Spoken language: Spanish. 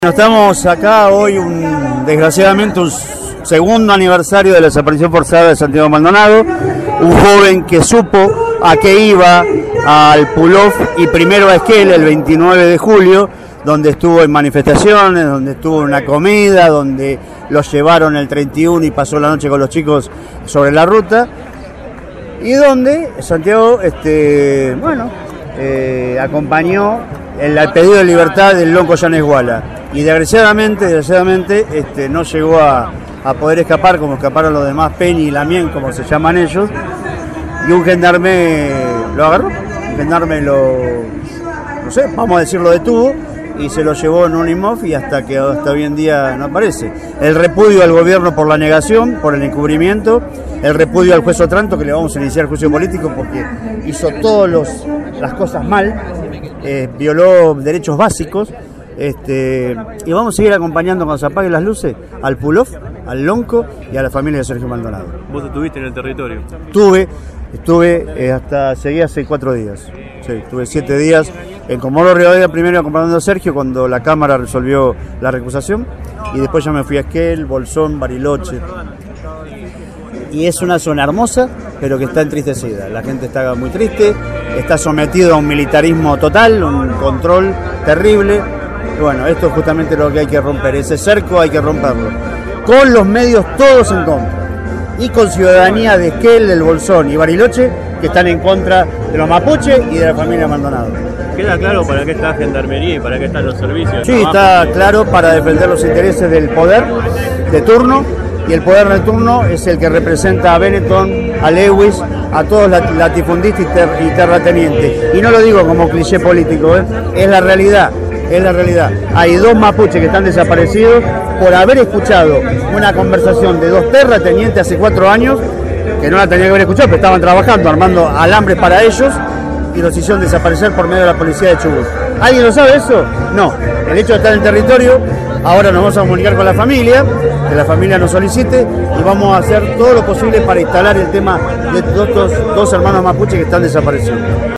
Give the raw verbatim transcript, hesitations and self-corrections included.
Estamos acá hoy, un, desgraciadamente, un segundo aniversario de la desaparición forzada de Santiago Maldonado, un joven que supo a qué iba al Pull-Off y primero a Esquel el veintinueve de julio, donde estuvo en manifestaciones, donde estuvo en una comida, donde los llevaron el treinta y uno y pasó la noche con los chicos sobre la ruta, y donde Santiago, este, bueno, eh, acompañó el, el pedido de libertad del Lonco Yanes Guala. Y desgraciadamente, desgraciadamente este, no llegó a, a poder escapar como escaparon los demás, Peñi y Lamien, como se llaman ellos, y un gendarme lo agarró, un gendarme lo, no sé, vamos a decir, lo detuvo y se lo llevó en un I M O F y hasta que hasta hoy en día no aparece. El repudio al gobierno por la negación, por el encubrimiento, el repudio al juez Otranto, que le vamos a iniciar juicio político porque hizo todas las cosas mal, eh, violó derechos básicos. Este, y vamos a seguir acompañando cuando se apaguen las luces al Pull-Off, al Lonco y a la familia de Sergio Maldonado. ¿Vos estuviste en el territorio? Estuve, estuve eh, hasta, seguí hace cuatro días. Sí, estuve siete días en Comodoro Rivadavia, primero acompañando a Sergio cuando la Cámara resolvió la recusación, y después ya me fui a Esquel, Bolsón, Bariloche. Y es una zona hermosa, pero que está entristecida. La gente está muy triste, está sometido a un militarismo total, un control terrible. Y bueno, esto es justamente lo que hay que romper, ese cerco hay que romperlo, con los medios todos en contra, y con ciudadanía de Esquel, del Bolsón y Bariloche, que están en contra de los mapuches y de la familia Maldonado. ¿Queda claro para qué está Gendarmería y para qué están los servicios? Sí, está claro, para defender los intereses del poder de turno, y el poder de turno es el que representa a Benetton, a Lewis, a todos los latifundistas y, ter y terratenientes. Y no lo digo como cliché político, ¿eh? Es la realidad. Es la realidad. Hay dos mapuches que están desaparecidos por haber escuchado una conversación de dos terratenientes hace cuatro años, que no la tenían que haber escuchado, pero estaban trabajando, armando alambres para ellos, y los hicieron desaparecer por medio de la policía de Chubut. ¿Alguien lo sabe eso? No. El hecho de estar en el territorio, ahora nos vamos a comunicar con la familia, que la familia nos solicite, y vamos a hacer todo lo posible para instalar el tema de estos dos hermanos mapuches que están desaparecidos.